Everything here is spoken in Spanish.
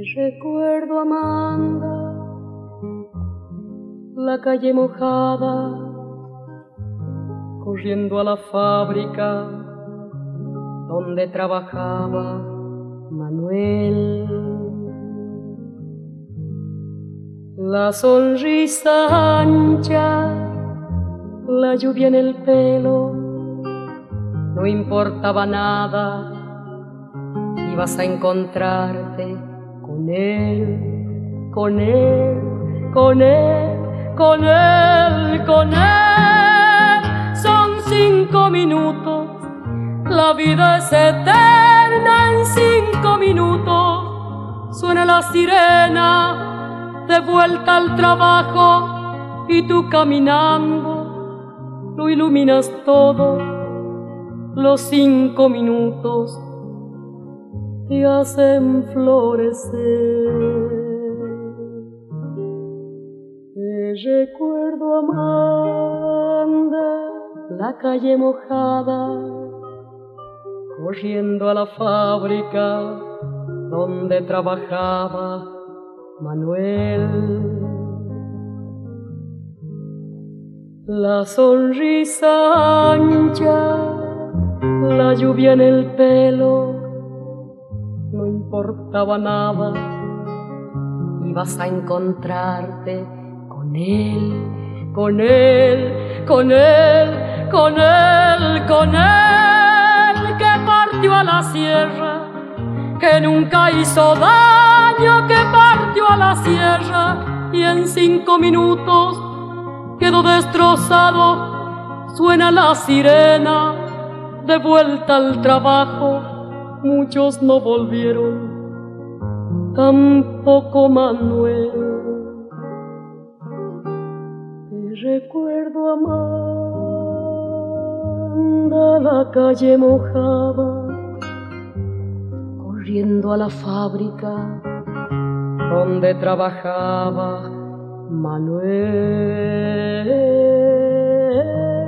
Recuerdo, Amanda, la calle mojada, corriendo a la fábrica donde trabajaba Manuel. La sonrisa ancha, la lluvia en el pelo, no importaba nada, ibas a encontrarte con él, con él, con él, con él, con él. Son 5 minutos, la vida es eterna en 5 minutos. Suena la sirena, de vuelta al trabajo, y tú caminando, lo iluminas todo. Los 5 minutos te hacen florecer. Te recuerdo, Amanda, la calle mojada, corriendo a la fábrica donde trabajaba Manuel. La sonrisa ancha, la lluvia en el pelo, no importaba nada, ibas a encontrarte con él, con él, con él, con él, con él, que partió a la sierra, que nunca hizo daño, que partió a la sierra y en 5 minutos quedó destrozado. Suena la sirena, de vuelta al trabajo, muchos no volvieron, tampoco Manuel. Te recuerdo, Amanda, la calle mojada, corriendo a la fábrica donde trabajaba Manuel.